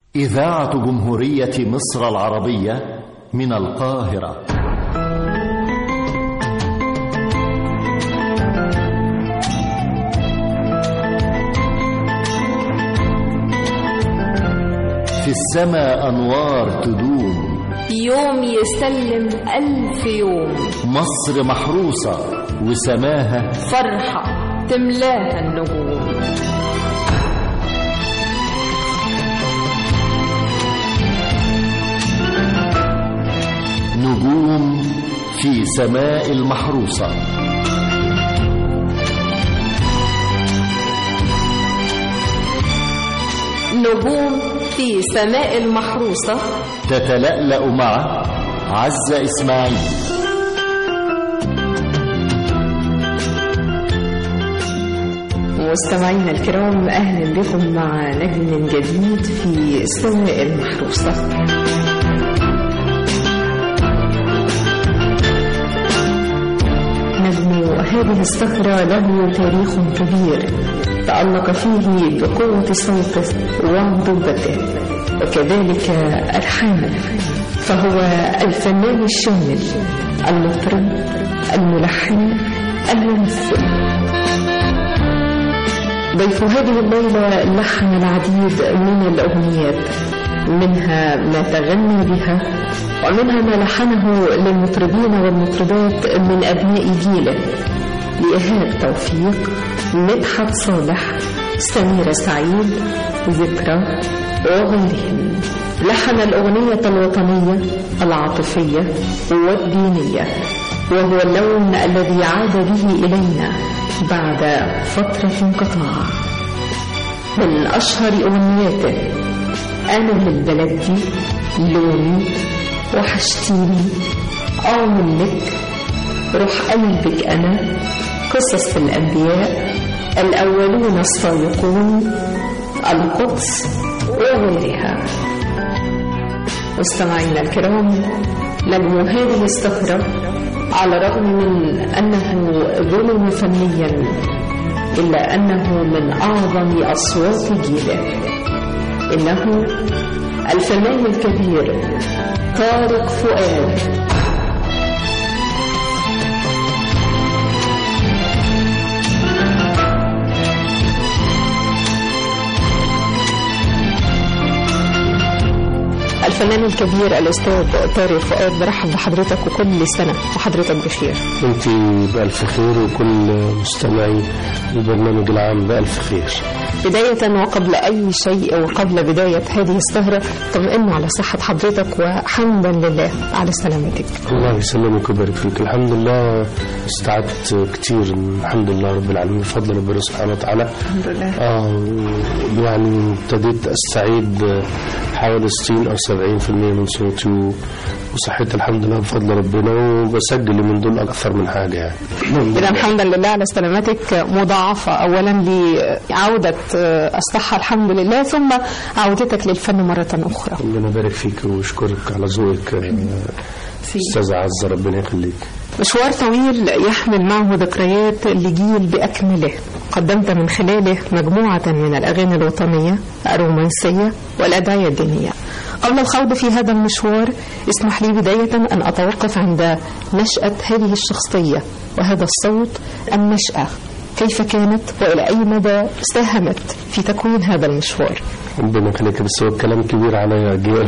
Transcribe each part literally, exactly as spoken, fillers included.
إذاعة جمهورية مصر العربية من القاهرة. في السماء أنوار تدوم، يوم يسلم ألف يوم. مصر محروسة وسماها فرحة تملاها النجوم. نجوم في سماء المحروسة. نجوم في سماء المحروسة تتلألأ مع عزة إسماعيل. مستمعينا الكرام، أهلا بكم مع نجم جديد في سماء المحروسة. نجم هذه الصخرة له تاريخ كبير، تألق فيه بقوة صوته وعذوبته وكذلك ألحانه، فهو الفنان الشامل، المطرب، الملحن، الممثل. ضيف هذه الليلة لحن العديد من الأغنيات، منها ما تغنى بها ومنها ما لحنه للمطربين والمطربات من أبناء جيله، لإيهاب توفيق، مدحت صالح، سميرة سعيد، ذكرى وغيرهم. لحن الأغنية الوطنية العاطفية والدينية، وهو اللون الذي عاد به إلينا بعد فترة انقطاع. من أشهر أغنياته أنا للبلد دي، لوني، وحشتيني، أعمل لك، روح قلبك أنا، قصص الأنبياء، الأولون السابقون، القدس وغيرها. مستمعينا الكرام، نجم هذه الصخرة على الرغم من أنه ظلم فنيا، إلا أنه من أعظم أصوات جيله. إنه الفنان الكبير طارق فؤاد. الفنان الكبير الأستاذ طارق فؤاد، برحب بحضرتك وكل سنة وحضرتك بخير. أنت بألف خير وكل مستمعي البرنامج العام بألف خير. بداية وقبل أي شيء وقبل بداية هذه السهرة، طمئنا على صحة حضرتك وحمدا لله على سلامتك. الله يسلمك ويبارك فيك. الحمد لله استعدت كتير، الحمد لله رب العالمين بفضل ربنا سبحانه وتعالى. الحمد لله. آه يعني ابتديت أستعيد حوالي ستين أو سبعين في المية من صوتي وصحتي الحمد لله بفضل ربنا، وبسجل من دول أكثر من حاجة يعني. إذا الحمد لله على سلامتك مضاعفة، أولا لعودة الصحة الحمد لله، ثم عودتك للفن مرة أخرى. ربنا يبارك فيك وأشكرك على ذوقك أستاذة عزة، ربنا يخليك. مشوار طويل يحمل معه ذكريات لجيل بأكمله، قدمت من خلاله مجموعة من الأغاني الوطنية الرومانسية والأدعية الدينية. قبل الخوض في هذا المشوار، اسمح لي بداية أن أتوقف عند نشأة هذه الشخصية وهذا الصوت. النشأة كيف كانت وإلى أي مدى ساهمت في تكوين هذا المشوار؟ ربنا يخليك، بس هو الكلام كبير عليا جيل.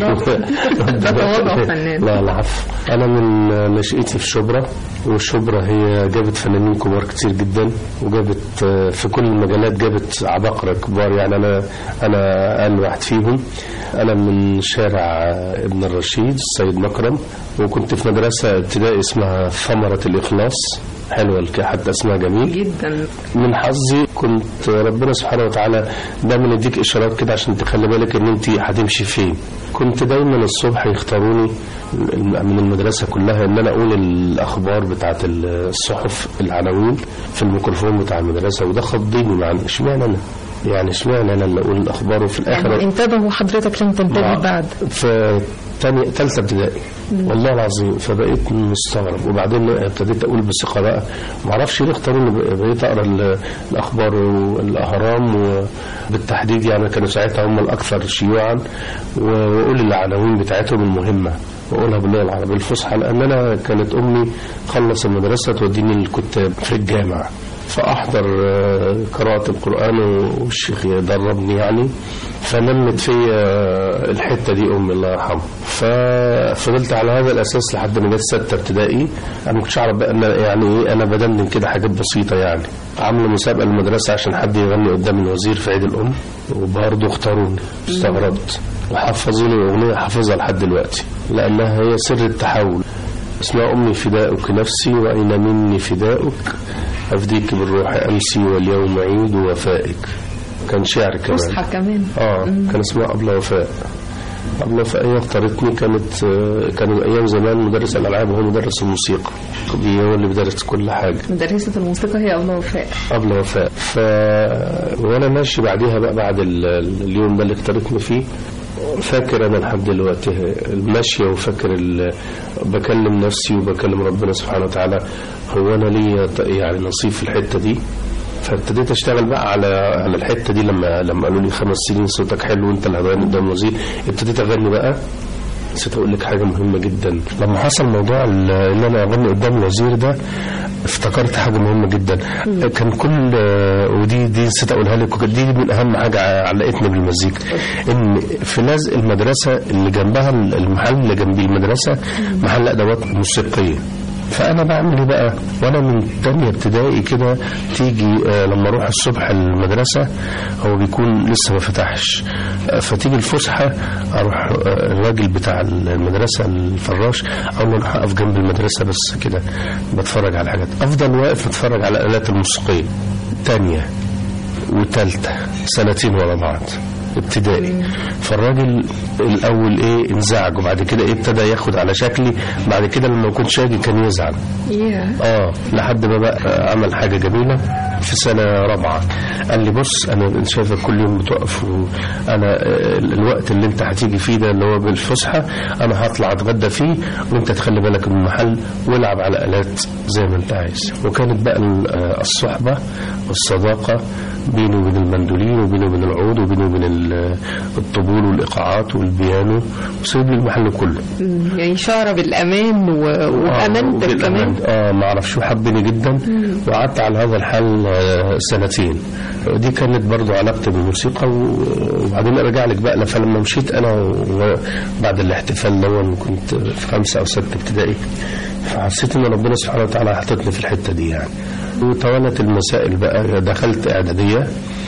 لا لا عفو. أنا من نشأتي في شبرا، والشبرا هي جابت فنانين كبار كتير جدا، وجابت في كل المجالات، جابت عباقرة كبار يعني. أنا أنا أقل واحد فيهم. أنا من شارع ابن الرشيد السيد مكرم، وكنت في مدرسة ابتدائي اسمها ثمرة الإخلاص، حلوة حتى اسمها جميل جدا. من حظي كنت ربنا سبحانه وتعالى دايما يديك إشارات كده عشان تخلي بالك ان انت هتمشي فين. كنت دايما الصبح يختاروني من المدرسة كلها ان انا اقول الاخبار بتاعت الصحف، العناوين في الميكروفون بتاع المدرسة، وده خضيني معنى اشمعنى انا يعني اشمعنى انا اللي اقول الاخبار. وفي الاخر يعني انتبهوا حضرتك لم تنتبه بعد. في تاني ثالثه ابتدائي والله العظيم. فبقيت مستغرب، وبعدين ابتديت اقول بثقه بقى، ما اعرفش ليه اختاروني. بقيت اقرا الاخبار والاهرام وبالتحديد يعني كانوا ساعتها هم الاكثر شيوعا، واقول العناوين بتاعتهم المهمه واقولها باللغه العربيه الفصحى، لان انا كانت امي خلص المدرسه توديني الكتاب في الجامعه، فاحضر قراءه القران والشيخ يدربني يعني، فنمت في الحته دي امي الله يرحمها. ففضلت على هذا الاساس لحد ما جت سته ابتدائي. انا ما كنتش اعرف بقى ان يعني ايه، انا بدندن كده حاجات بسيطه يعني. عملوا مسابقه للمدرسه عشان حد يغني قدام الوزير في عيد الام، وبرضه اختاروني. استغربت وحفظوني اغنيه حافظها لحد دلوقتي لانها هي سر التحول. اسمها امي فداؤك نفسي واين مني فداؤك، افديك بالروح امسي واليوم عيد وفائك. كان شعر كمان فصحى كمان. اه كان اسمها أبلة وفاء. أبلة وفاء هي اختارتني. كانت كانوا ايام زمان مدرس الالعاب وهو مدرس الموسيقى، دي هو اللي بدرس كل حاجه. مدرسه الموسيقى هي أبلة وفاء. أبلة وفاء. ف وانا ماشي بعديها بقى بعد اليوم ده اللي اختارتني فيه، فاكر انا لحد دلوقتي الماشيه، وفاكر بكلم نفسي وبكلم ربنا سبحانه وتعالى، هو انا ليا يعني نصيب في الحته دي. فابتديت اشتغل بقى على على الحته دي. لما لما قالوا لي خمس سنين صوتك حلو وانت اللي هتغني قدام الوزير، ابتديت اغني بقى. نسيت اقول لك حاجه مهمه جدا. لما حصل موضوع ان انا اغني قدام الوزير ده، افتكرت حاجه مهمه جدا. كان كل ودي دي نسيت اقولها لك، دي من اهم حاجه علقتني بالمزيكا، ان في لازق المدرسه اللي جنبها، المحل اللي جنب المدرسه محل ادوات موسيقيه. فانا بعمل ايه بقى وانا من تانية ابتدائي كده؟ تيجي آه لما اروح الصبح المدرسه هو بيكون لسه ما فتحش، آه فتيجي الفسحه اروح آه الراجل بتاع المدرسه الفراش اقول له انا هقف جنب المدرسه بس كده بتفرج على حاجات، افضل واقف اتفرج على الالات الموسيقيه. تانية وتالتة سنتين ورا بعض ابتدائي. فالراجل الاول ايه انزعج، وبعد كده ايه ابتدى ياخد على شكلي. بعد كده لما كنت شاجي كان يزعل. yeah. اه لحد ما بقى عمل حاجه جميله في سنه رابعه. قال لي بص انا شايفك كل يوم بتقف، وانا الوقت اللي انت هتيجي فيه ده اللي هو بالفسحه انا هطلع اتغدى فيه، وانت تخلي بالك من المحل والعب على الات زي ما انت عايز. وكانت بقى الصحبه والصداقه بيني وبين المندولين وبيني وبين العود وبيني وبين الطبول والايقاعات والبيانو، وسيب لي المحل كله. يعني شعر بالامان و... وامانتك آه كمان. اه ما اعرفش، حبني جدا. وقعدت على هذا الحال آه سنتين. دي كانت برضو علاقتي بالموسيقى. وبعدين ارجع لك بقى، فلما مشيت انا بعد الاحتفال ده كنت في خمسه او سته ابتدائي، فحسيت ان ربنا سبحانه وتعالى حطتني في الحته دي يعني. وتوالت المسائل بقى، دخلت اعداديه،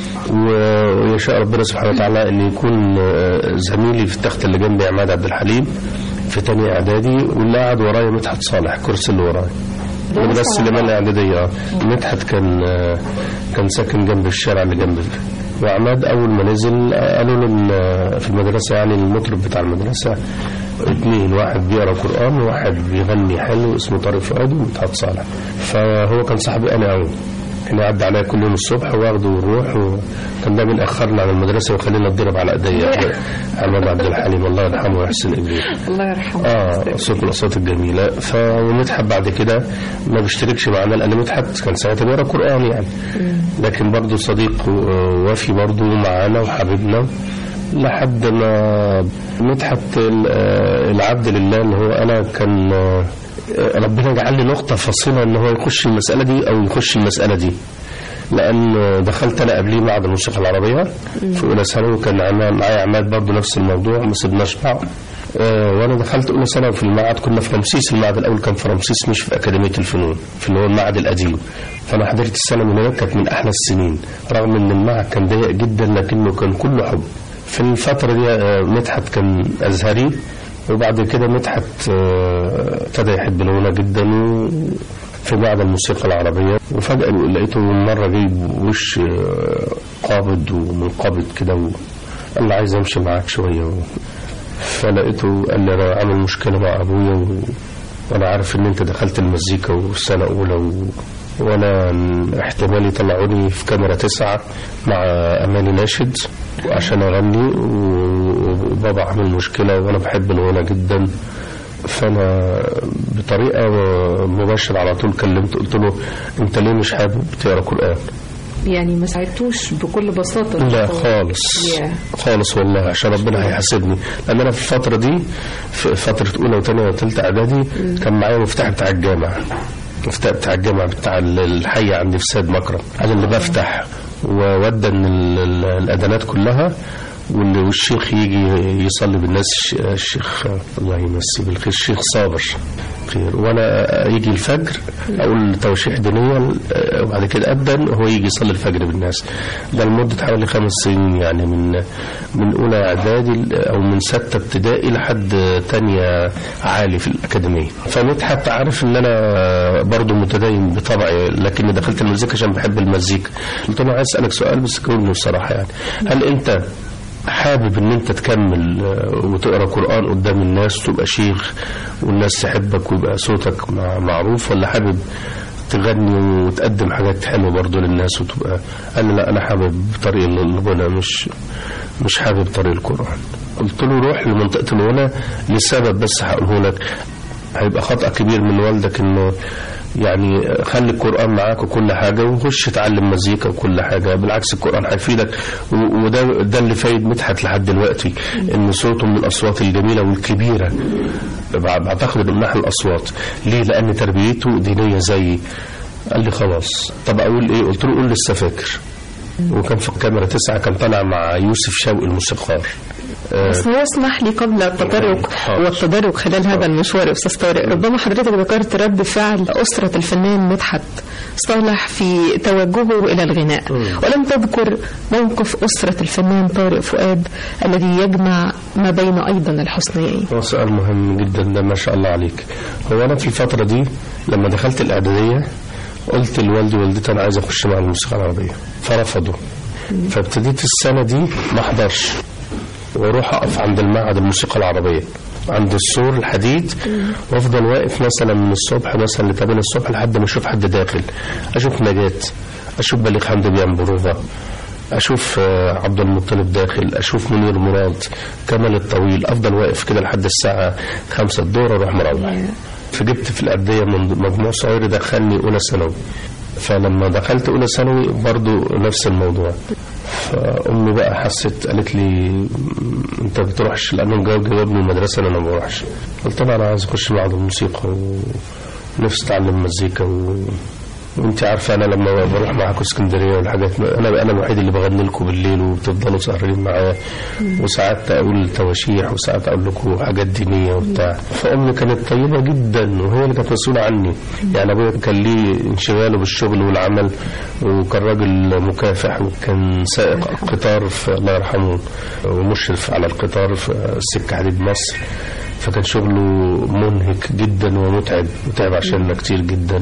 ويشاء ربنا سبحانه وتعالى ان يكون زميلي في التخت اللي جنبي عماد عبد الحليم في تاني اعدادي، واللي قاعد ورايا مدحت صالح كرسي اللي ورايا بس اللي مال اعداديه. مدحت كان كان ساكن جنب الشارع اللي جنبي. وعماد اول ما نزل قالوا له في المدرسه يعني المطرب بتاع المدرسه اثنين، واحد بيقرا قران وواحد بيغني حلو اسمه طارق فؤاد ومدحت صالح. فهو كان صاحبي انا قوي، كان يعدي عليا كل يوم الصبح واخده ونروح، وكان دايما ياخرنا على المدرسه ويخلينا نضرب على ايديا. عماد عبد الحليم الله يرحمه ويحسن اليه. الله يرحمه. اه صوت من الاصوات الجميله. فمدحت بعد كده ما بيشتركش معنا لان مدحت كان ساعتها بيقرا قران يعني، لكن برضه صديق وفي برضه معانا وحبيبنا لحد ما مدحت العبد لله اللي هو انا كان ربنا جعل لي نقطة فاصلة ان هو يخش المسألة دي او يخش المسألة دي، لان دخلت انا قبليه معهد الموسيقى العربية في اولى ثانوي، وكان معايا عماد برضه نفس الموضوع ما سيبناش بعض. أه وانا دخلت اولى ثانوي في المعهد، كنا في رمسيس. المعهد الاول كان في رمسيس مش في اكاديمية الفنون، في اللي هو المعهد القديم. فانا حضرت السنة من هناك، كانت من احلى السنين رغم ان المعهد كان ضيق جدا لكنه كان كله حب. في الفترة دي مدحت كان ازهري، وبعد كده مدحت ابتدى يحب الغنى جدا في معهد الموسيقى العربية. وفجأة لقيته مرة جايب وش قابض ومنقبض كده، وقال لي عايز امشي معاك شوية. فلقيته قال لي انا عامل مشكلة مع ابويا، وانا عارف ان انت دخلت المزيكا والسنة اولى وانا احتمال يطلعوني في كاميرا تسعة مع اماني ناشد عشان اغني، وبابا عامل مشكلة وانا بحب الغنى جدا. فانا بطريقة مباشرة على طول كلمت قلت له انت ليه مش حابب تقرا قرآن؟ يعني ما ساعدتوش بكل بساطة؟ لا خالص yeah. خالص والله، عشان ربنا هيحاسبني. لان انا في الفترة دي في فترة اولى وثانية وثالثة اعدادي كان معايا مفتاح بتاع الجامعة، مفتاح بتاع الجامعة بتاع الحي عندي في سيد مكرم، انا اللي بفتح وودى ان الاذانات كلها، والشيخ يجي يصلي بالناس، الشيخ الله يمسيه بالخير الشيخ صابر خير، وانا يجي الفجر اقول توشيح دينيه وبعد كده ابدا هو يجي يصلي الفجر بالناس. ده لمده حوالي خمس سنين، يعني من من اولى اعدادي او من سته ابتدائي لحد تانية عالي في الاكاديميه. فمدحت عارف ان انا برضو متدين بطبعي، لكن دخلت المزيكا عشان بحب المزيكا. قلت له عايز اسالك سؤال بس جاوبني بصراحه، يعني هل انت حابب ان انت تكمل وتقرا قرآن قدام الناس وتبقى شيخ والناس تحبك ويبقى صوتك معروف، ولا حابب تغني وتقدم حاجات حلوه برضو للناس وتبقى؟ قال لي لا انا حابب طريق الغنى، مش مش حابب طريق القرآن. قلت له روح لمنطقه الغنى لسبب بس هقوله لك، هيبقى خطأ كبير من والدك انه يعني خلي القرآن معاك وكل حاجة وخش تعلم مزيكا وكل حاجة، بالعكس القرآن هيفيدك. وده ده اللي فايد مدحت لحد دلوقتي، ان صوته من الأصوات الجميلة والكبيرة، بعتقد من ناحية الأصوات. ليه؟ لأن تربيته دينية زيي. قال لي خلاص طب أقول إيه؟ قلت له قول لسه فاكر. وكان في الكاميرا تسعة كان طالع مع يوسف شوقي الموسيقار. بس هو اسمح لي قبل التطرق والتدرج خلال هذا المشوار أستاذ طارق، ربما حضرتك ذكرت رد فعل أسرة الفنان مدحت صالح في توجهه إلى الغناء، ولم تذكر موقف أسرة الفنان طارق فؤاد الذي يجمع ما بين أيضا الحسنيين. هو سؤال مهم جدا ده، ما شاء الله عليك. هو أنا في الفترة دي لما دخلت الإعدادية قلت لوالدي ووالدتي أنا عايز أخش مع الموسيقى العربية، فرفضوا. فابتديت السنة دي ما أحضرش واروح اقف عند المعهد الموسيقى العربيه عند السور الحديد، وافضل واقف مثلا من الصبح مثلا لتمانية الصبح لحد ما اشوف حد داخل، اشوف نجاة، اشوف بليغ حمدي بيعمل بروفا، اشوف عبد المطلب داخل، اشوف منير مراد، كمال الطويل، افضل واقف كده لحد الساعه خمسة الظهر اروح مروح. فجبت في الأردية من مجموع صغير دخلني اولى ثانوي، فلما دخلت اولى ثانوي برضو نفس الموضوع. فأمي بقى حست قالت لي انت بتروحش، لأنه جاوب جوابني المدرسة انا ما بروحش. قلت لها انا عايز اخش معهد الموسيقى ونفسي اتعلم مزيكا و... وانت عارفه انا لما بروح معاكم اسكندريه والحاجات، انا انا الوحيد اللي بغني لكم بالليل وبتفضلوا سهرين معايا، وساعات اقول تواشيح وساعات اقول لكم حاجات دينيه وبتاع. فامي كانت طيبه جدا وهي اللي كانت مسؤوله عني. يعني ابويا كان ليه انشغاله بالشغل والعمل، وكان راجل مكافح، وكان سائق قطار في الله يرحمه ومشرف على القطار في سكه حديد مصر، فكان شغله منهك جدا ومتعب، متعب عشاننا كتير جدا.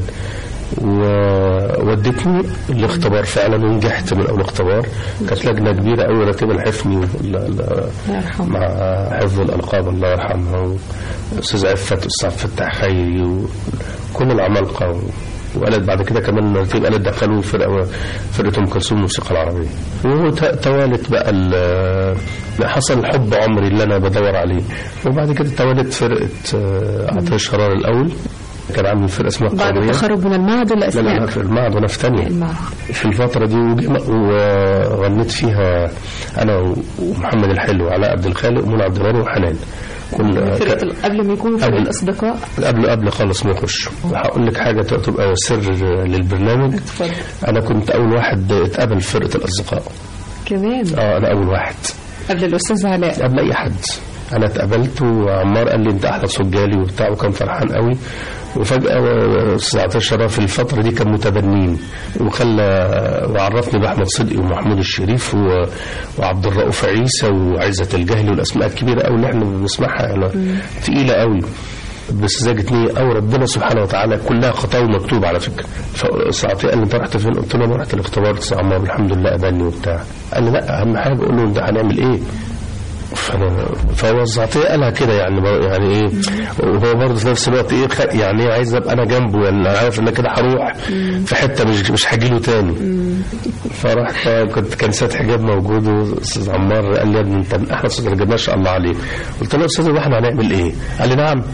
وودتني الاختبار فعلا ونجحت من اول اختبار. كانت لجنه كبيره قوي راتبه الحفني مع حفظ الالقاب الله يرحمها، واستاذ عفت واستاذ فتح خيري وكل العمالقه. وقالت بعد كده كمان مرتين قالت دخلوا فرقه فرقه ام كلثوم الموسيقى العربيه. وتوالت بقى حصل الحب عمري اللي انا بدور عليه. وبعد كده توالت فرقه عطيه شرار الاول، كان عامل فرقه اسمها بعد التخرج من المعهد ولا اثناء؟ لا في المعهد وانا في ثانيه في الفتره دي، وغنيت فيها انا ومحمد الحلو وعلاء عبد الخالق ومنى عبد الغني وحنان. كنا قبل ما يكونوا فرقه اصدقاء، قبل قبل خالص ما يخشوا. هقول لك حاجه تبقى سر للبرنامج. اتفضل. انا كنت اول واحد اتقبل في فرقه الاصدقاء كمان. اه انا اول واحد قبل الاستاذ علاء، قبل اي حد. انا اتقبلت وعمار قال لي انت احلى صوت جالي وبتاع، وكان فرحان قوي. وفجأة استاذ عطية شرف في الفترة دي كان متبنين، وخلى وعرفني بأحمد صدقي ومحمود الشريف و... وعبد الرؤوف عيسى وعزة الجهلي والأسماء الكبيرة قوي اللي احنا بنسمعها، يعني تقيلة قوي بس زاجت نية أو ربنا سبحانه وتعالى، كلها خطاوي مكتوب على فكرة. فساعتها قال لي انت رحت فين؟ قلت له انا رحت الاختبار استاذ عمار الحمد لله قبلني وبتاع. قال لي لا اهم حاجة قول له انت هنعمل ايه. شوف انا فوزعتيه قالها كده يعني يعني ايه، وهو برضه في نفس الوقت ايه يعني ايه عايز ابقى انا جنبه، يعني انا عارف ان كده هروح في حته مش مش هاجي له تاني. فرحت كنت كان سات حجاب موجود، واستاذ عمار قال لي يا ابني انت من احلى استاذ الحجاب ما شاء الله عليك. قلت له يا استاذ احنا هنعمل ايه؟ قال لي نعم.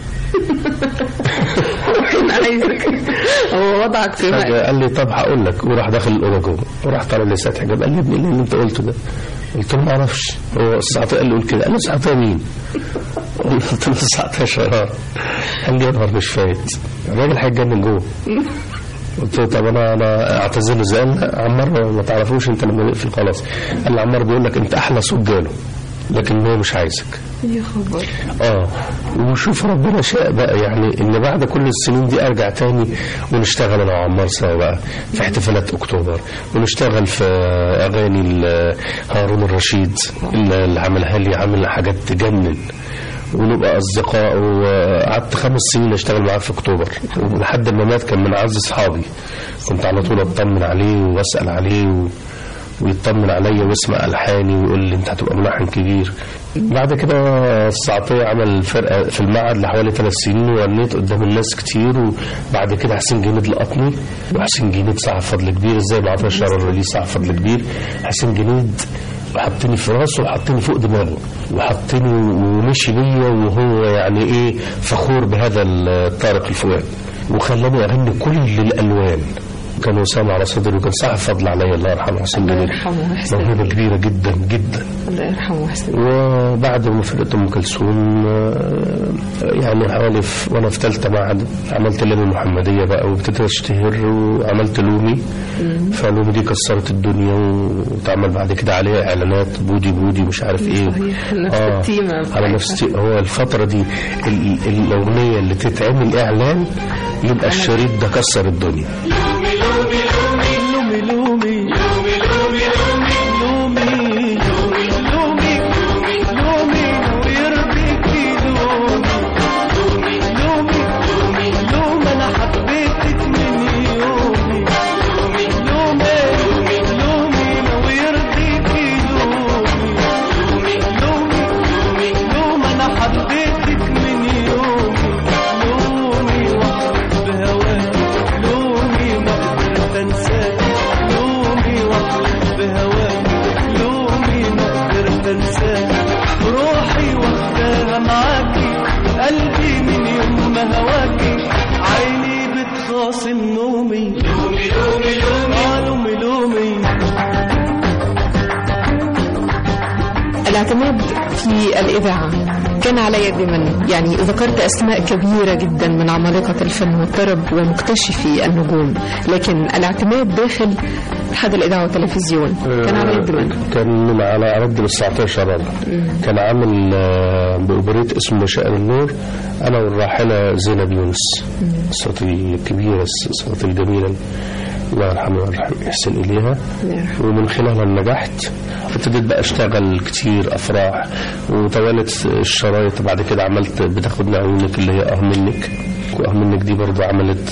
عايزك هو وضعك في مكان. قال لي طب هقول لك، وراح داخل الاوضه جوه وراح طالع لي سات حجاب قال لي ابني اللي انت قلته ده. قلت له ما اعرفش، هو استاذ عطيه قال لي قول كده. قال لي استاذ عطيه مين؟ قلت له تسعتاشر. قال لي يا نهار مش فايت الراجل هيتجنن جوه. قلت له طب انا انا اعتذر له ازاي؟ عمار ما تعرفوش انت لما نقفل خلاص. قال لي عمار بيقول لك انت احلى صوت جاله لكن هو مش عايزك. يا خبر. اه وشوف ربنا شاء بقى يعني ان بعد كل السنين دي ارجع تاني ونشتغل انا وعمار سوا بقى في احتفالات اكتوبر، ونشتغل في اغاني هارون الرشيد اللي عملها لي، عامل حاجات تجنن، ونبقى اصدقاء. وقعدت خمس سنين اشتغل معاه في اكتوبر ولحد ما مات كان من اعز اصحابي. كنت على طول اطمن عليه واسال عليه و... ويطمن عليا ويسمع الحاني ويقول لي انت هتبقى ملحن كبير. بعد كده السعطيه عمل فرقه في المعهد لحوالي ثلاث سنين وغنيت قدام الناس كتير. وبعد كده حسين جنيد لقطني، وحسين جنيد صاحب فضل كبير ازاي ما عرفش الشعر ليه صاحب فضل كبير. حسين جنيد حطني في راسه وحطني فوق دماغه وحطني ومشي بيا وهو يعني ايه فخور بهذا الطارق الفؤاد، وخلاني اغني كل الالوان. كان وسام على صدري وكان صاحب فضل علي الله يرحمه حسين جميل، موهبه كبيره جدا جدا الله يرحمه حسين. وبعد ما فرقت ام كلثوم يعني حوالي وانا في ثالثه معهد عملت لامي المحمديه بقى وابتديت اشتهر وعملت لومي. فلومي دي كسرت الدنيا وتعمل بعد كده عليها اعلانات بودي بودي مش عارف ايه اه على نفس هو الفتره دي الاغنيه اللي تتعمل اعلان يبقى الشريط ده كسر الدنيا. الاعتماد في الإذاعة كان على يد من؟ يعني ذكرت أسماء كبيرة جدا من عمالقة الفن والطرب ومكتشفي النجوم، لكن الاعتماد داخل اتحاد الإذاعة والتلفزيون كان على يد من؟ كان على يد التسعتاشر. كان عامل بأوبريت اسمه شائر النور أنا والراحلة زينب يونس، صوتي الكبيرة صوتي الجميلة الله يرحمه ويرحم يحسن إليها. ومن خلالها نجحت، ابتديت بقى اشتغل كتير افراح وتوالت الشرايط. بعد كده عملت بتاخدنا عيونك اللي هي اه منك، واه منك دي برضو عملت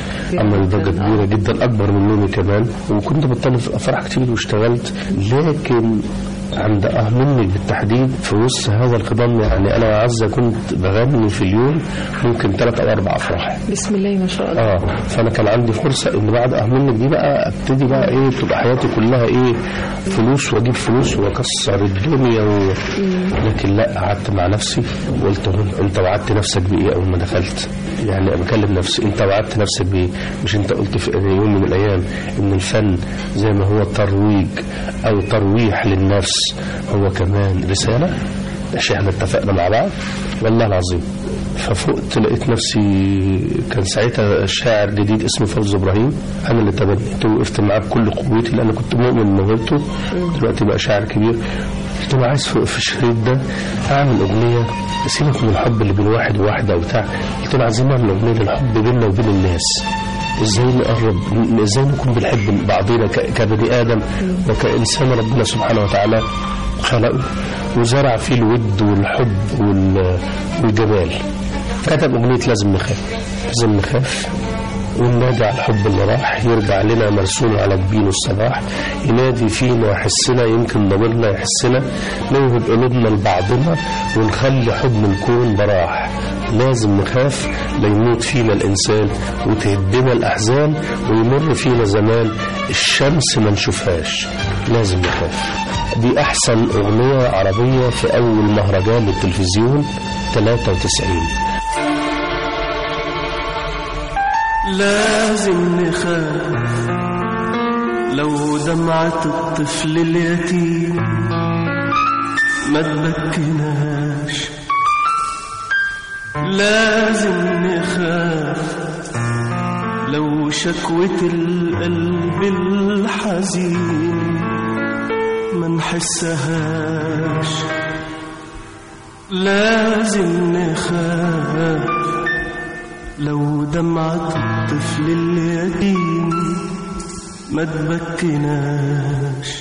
عملت ضجه كبيره جدا اكبر من نومي كمان. وكنت بطلب في افراح كتير واشتغلت، لكن عند اه منك بالتحديد في وسط هذا الخضم يعني انا عزة كنت بغني في اليوم ممكن ثلاث او اربع افراح. بسم الله ما شاء الله. اه فانا كان عندي فرصه ان بعد اه منك دي بقى ابتدي بقى ايه تبقى حياتي كلها ايه فلوس واجيب فلوس واكسر الدنيا و... لكن لا، قعدت مع نفسي وقلت انت وعدت نفسك بايه اول ما دخلت؟ يعني بكلم نفسي انت وعدت نفسك بايه؟ مش انت قلت في يوم من الايام ان الفن زي ما هو ترويج او ترويح للنفس هو كمان رسالة؟ مش احنا اتفقنا مع بعض؟ والله العظيم. ففقت لقيت نفسي كان ساعتها شاعر جديد اسمه فوز إبراهيم انا اللي تبنيته وقفت معاه بكل قوتي لان كنت مؤمن بموهبته. دلوقتي بقى شاعر كبير. قلت له عايز في الشريط ده اعمل اغنيه سيبك من الحب اللي بين واحد وواحده وبتاع. قلت له عايزين نعمل اغنيه للحب بيننا وبين الناس، ازاي نقرب، ازاي نكون بنحب بعضينا كبني ادم وكانسان ربنا سبحانه وتعالى خلقه وزرع فيه الود والحب والجمال. كتب اغنيه لازم نخاف. لازم نخاف وننادي على الحب اللي راح، يرجع لنا مرسوم على جبينه الصباح، ينادي فينا ويحسنا، يمكن ضميرنا يحسنا، نوهب قلوبنا لبعضنا ونخلي حضن الكون براح. لازم نخاف ليموت فينا الإنسان وتهدنا الأحزان ويمر فينا زمان الشمس ما نشوفهاش. لازم نخاف. دي أحسن أغنية عربية في أول مهرجان للتلفزيون ثلاثة وتسعين. لازم نخاف لو دمعة الطفل اليتيم ما تبكيناش. لازم نخاف لو شكوة القلب الحزين ما نحسهاش. لازم نخاف لو دمعة الطفل اليتيم ما تبكيناش.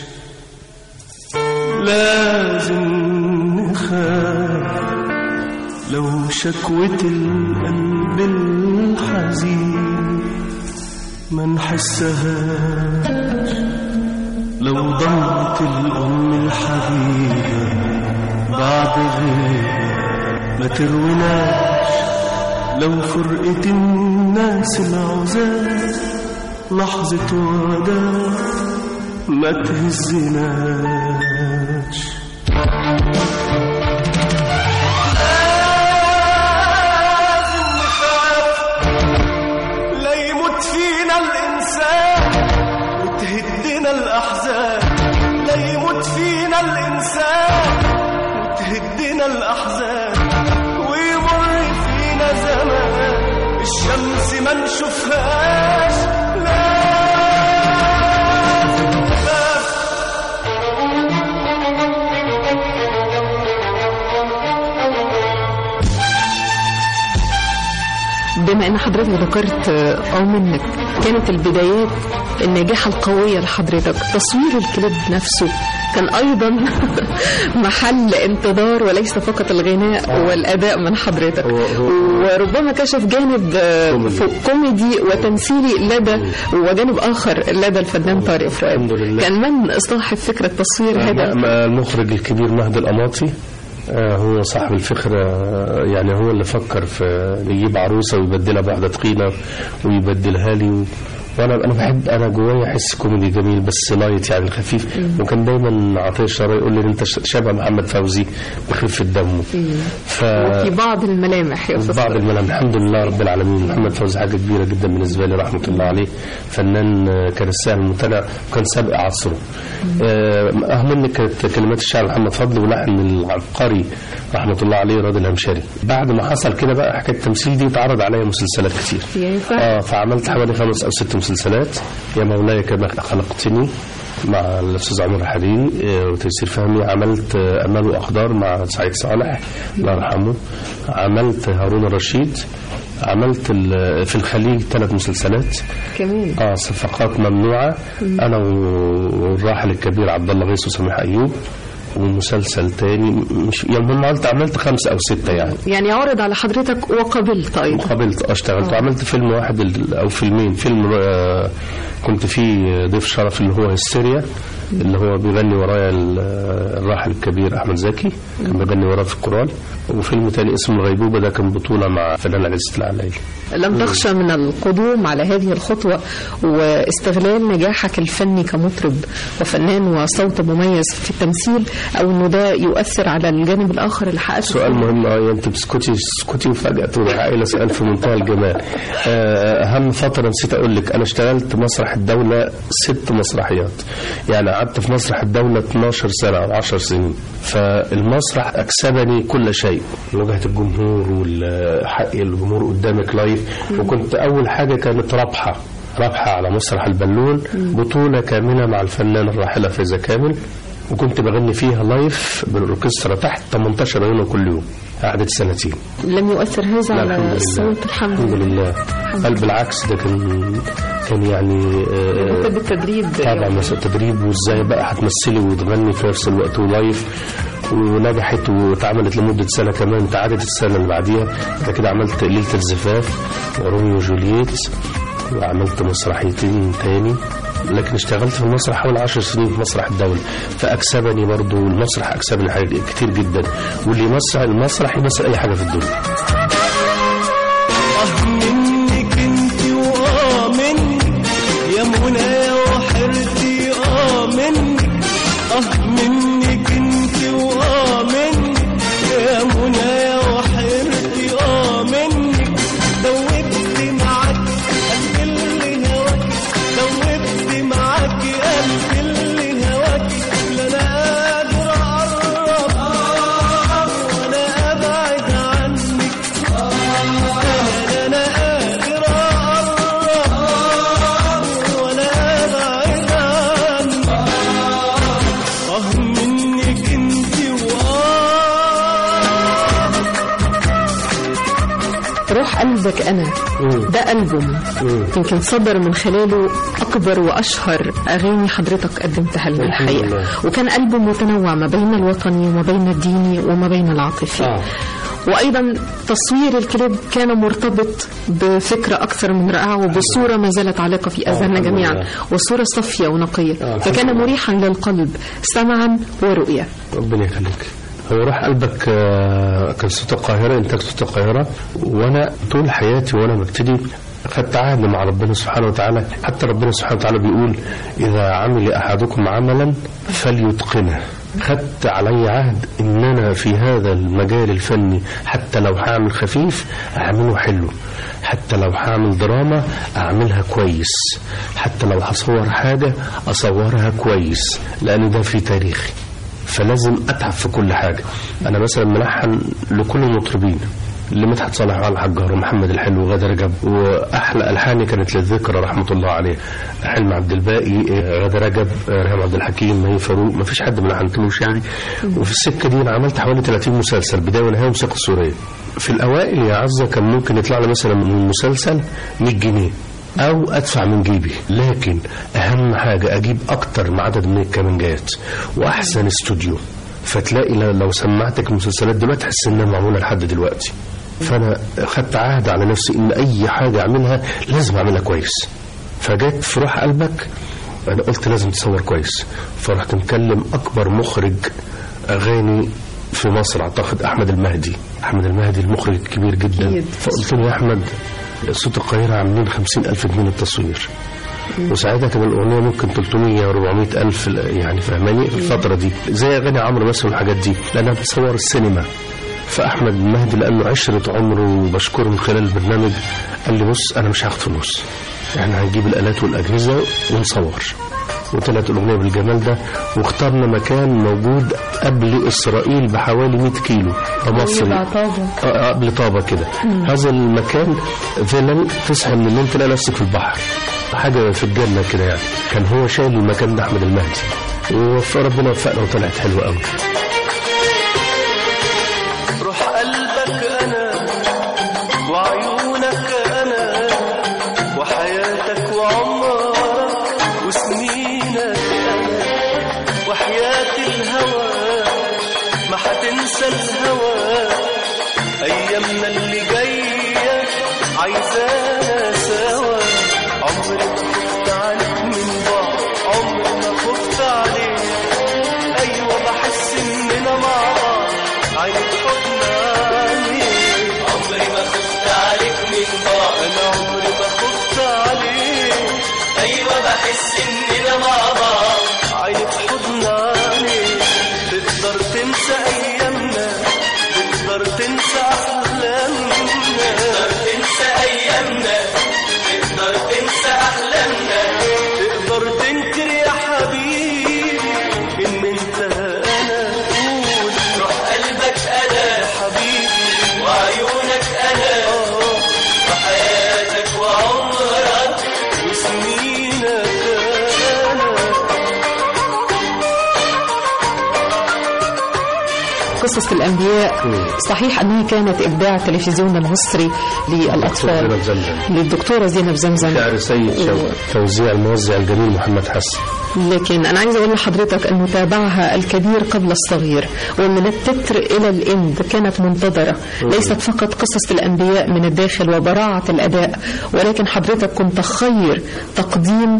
لازم نخاف لو شكوة القلب الحزين ما نحسهاش. لو ضمت الأم الحبيبة بعد غيبة ما ترويناش. لو فرقة الناس العزاز لحظة وداع ما تهزناش. لازم نخاف لا يموت فينا الإنسان وتهدنا الأحزان. لا يموت فينا الإنسان وتهدنا الأحزان ويمر فينا زمان الشمس ما نشوفهاش. بما ان حضرتك ذكرت او منك كانت البدايات الناجحة القوية لحضرتك، تصوير الكليب نفسه كان ايضا محل انتظار وليس فقط الغناء والاداء من حضرتك، وربما كشف جانب كوميدي وتمثيلي لدى وجانب اخر لدى الفنان طارق فؤاد. كان من صاحب فكرة تصوير هذا؟ المخرج الكبير مهدي القماطي، هو صاحب الفكرة، يعني هو اللي فكر في يجيب عروسة ويبدلها بواحدة تخينة ويبدلها لي. وانا انا بحب، انا جوايا احس كوميدي جميل بس لايت يعني خفيف. وكان دايما عطيه الشراي يقول لي انت شبه محمد فوزي بخفة دمه. ف وفي بعض الملامح بعض الملامح الحمد لله رب العالمين. محمد فوزي حاجه كبيره جدا بالنسبه لي رحمه الله عليه، فنان كان السهل الممتنع وكان سابق عصره. اهم كانت كلمات الشاعر محمد فضل ولحن العبقري رحمه الله عليه راضي الهمشري. بعد ما حصل كده بقى حكايه التمثيل دي اتعرض عليا مسلسلات كتير، اه فعملت حوالي خمس او ست مسلسلات. يا مولاي كما خلقتني مع الاستاذ عمر حريري وتيسير فهمي، عملت امال واقدار مع سعيد صالح الله يرحمه، عملت هارون الرشيد، عملت في الخليج ثلاث مسلسلات كمان اه صفقات ممنوعه مم. انا والراحل الكبير عبد الله غيث وسميح ايوب، ومسلسل تاني مش يعني عملت عملت خمسة أو ستة يعني يعني عرض على حضرتك وقبلت أيضا؟ وقبلت اشتغلت وعملت فيلم واحد أو فيلمين. فيلم آه كنت فيه ضيف شرف اللي هو هستيريا اللي هو بيغني ورايا الراحل الكبير أحمد زكي، كان بيغني ورايا في القرآن. وفيلم تاني اسمه الغيبوبة ده كان بطولة مع فنان عزت العلايلي. لم تخشى من القدوم على هذه الخطوة واستغلال نجاحك الفني كمطرب وفنان وصوت مميز في التمثيل، أو إنه ده يؤثر على الجانب الآخر اللي حققته؟ سؤال مهم. اه أنت بتسكتي سكتي وفجأة تروحي عائلة سؤال في منتهى الجمال. أهم فترة نسيت أقول لك، أنا اشتغلت مسرح الدولة ست مسرحيات، يعني قعدت في مسرح الدولة اثناشر سنة أو عشر سنين. فالمسرح أكسبني كل شيء، مواجهة الجمهور والحق الجمهور قدامك لايف. وكنت أول حاجة كانت رابحة رابحة على مسرح البالون، بطولة كاملة مع الفنان الراحلة فايزة كامل، وكنت بغني فيها لايف بالأوركسترا تحت ثمانية عشر يوم كل يوم. قعدت سنتين. لم يؤثر هذا على الصوت؟ الحمد, الحمد لله. بل بالعكس ده كان كان يعني آه بالتدريب طبعا مثلا التدريب وازاي بقى هتمثلي وتغني في نفس الوقت ولايف، ونجحت واتعملت لمدة سنة كمان، تعادت السنة اللي بعديها. بعد كده عملت ليلة الزفاف وروميو وجولييت وعملت مسرحيتين تاني، لكن اشتغلت في المسرح حوالي عشر سنين في مسرح الدولة، فأكسبني برضو المسرح، أكسبني حاجة كتير جدا، واللي يمسرح المسرح يمسرح أي حاجة في الدنيا. آه منك انت وآه منك يا منى وحرتي، آه منك آه منك انت وآه منك يا منى وحرتي، آه منك دوبت معاك قلبي اللي هواك، دوبت معاك قلبي اللي هواك، لا انا قادر اقرب ولا ابعد عنك، لا انا قادر اقرب ولا ابعد عنك، اه منك انت واه. روح قلبك أنا ده ألبوم يمكن صدر من خلاله أكبر وأشهر أغاني حضرتك قدمتها لنا الحقيقة، وكان ألبوم متنوع ما بين الوطني وما بين الديني وما بين العاطفي. آه. وأيضا تصوير الكليب كان مرتبط بفكرة أكثر من رائعة وبصورة ما زالت عالقة في أذهاننا جميعا، والصورة صافية ونقية، آه. فكان مريحا للقلب سمعا ورؤية. ربنا يخليك. هو روح قلبك كان صوت القاهرة، إنتاج صوت القاهرة، وأنا طول حياتي وأنا ببتدي خدت عهد مع ربنا سبحانه وتعالى. حتى ربنا سبحانه وتعالى بيقول إذا عمل أحدكم عملا فليتقنه. خدت علي عهد إن أنا في هذا المجال الفني حتى لو هعمل خفيف أعمله حلو، حتى لو هعمل دراما أعملها كويس، حتى لو هصور حاجة أصورها كويس، لأن ده في تاريخي، فلازم أتعب في كل حاجة. أنا مثلا ملحن لكل المطربين، لمدحت صالح وعلى الحجار ومحمد الحلو وغادة رجب، وأحلى ألحاني كانت للذكرى رحمة الله عليه، حلم عبد الباقي، غادة رجب، ريهام عبد الحكيم، مي فاروق، ما فيش حد ما لحنتلوش يعني. وفي السكة دي أنا عملت حوالي ثلاثين مسلسل بداية ونهاية موسيقى سورية. في الأوائل يا عزة كان ممكن يطلع لي مثلا من المسلسل مية جنيه أو أدفع من جيبي، لكن أهم حاجة أجيب أكتر من عدد من الكمانجات وأحسن استوديو، فتلاقي لو سمعتك مسلسلات دلوقتي تحس إنها معمولة لحد دلوقتي. فأنا خدت عهد على نفسي إن أي حاجة أعملها لازم أعملها كويس. فجيت في روح قلبك أنا قلت لازم تصور كويس، فرحت مكلم أكبر مخرج أغاني في مصر، أعتقد أحمد المهدي. أحمد المهدي المخرج الكبير جدا. فقلت له يا أحمد صوت القاهرة عاملين خمسين ألف جنيه للتصوير، وساعتها كان الأغنية ممكن ثلاثمية أربعمية ألف يعني، فهماني في الفترة دي زي أغاني عمرو مثلا والحاجات دي، لأنها بتصور السينما. فأحمد المهدي لأنه عشرة عمره وبشكره من خلال البرنامج قال لي بص أنا مش هاخد فلوس، احنا هنجيب الآلات والأجهزة ونصور. وطلعت الأغنية بالجمال ده، واخترنا مكان موجود قبل إسرائيل بحوالي مية كيلو مصري، قبل طابة كده. هذا المكان فعلا تصحى من الليل تلاقي نفسك في البحر، حاجة في الجنة كده يعني. كان هو شايل المكان ده أحمد المهدي، وربنا وفقنا وطلعت حلوة قوي. روح قلبك أنا وعيونك أنا وحياتك وعمرك وسنينك أنا، وحياة الهوى ما حتنسى الهوى، أيامنا اللي جاية عايزانا سوا. عمري ما خفت عليك من بعض، عمري ما خفت عليك، أيوة بحس إننا مع بعض، عينك حضناني. عمري ما خفت عليك من بعض، أنا عمري ما خفت عليك، أيوة بحس إننا مع بعض، عينك حضناني. تقدر تنسى أيامنا، تقدر تنسى أحلامنا، تقدر تنسى أيامنا، تقدر تنسى أحلامنا، تقدر تنكر يا حبيبي إن أنت أنا. قول روح قلبك أنا يا حبيبي، وعيونك أنا، وحياتك وعمرك وسنينك أنا. قصص الأنبياء صحيح أنها كانت إبداع التلفزيون المصري للأطفال للدكتورة زينب زمزم شاعر سيد شوقي، توزيع الموزع الجميل محمد حسن. لكن أنا عايزة أقول لحضرتك أن تابعها الكبير قبل الصغير، ومن التتر إلى الإند كانت منتظرة، ليست فقط قصص الأنبياء من الداخل وبراعة الأداء، ولكن حضرتك كنت خير تقديم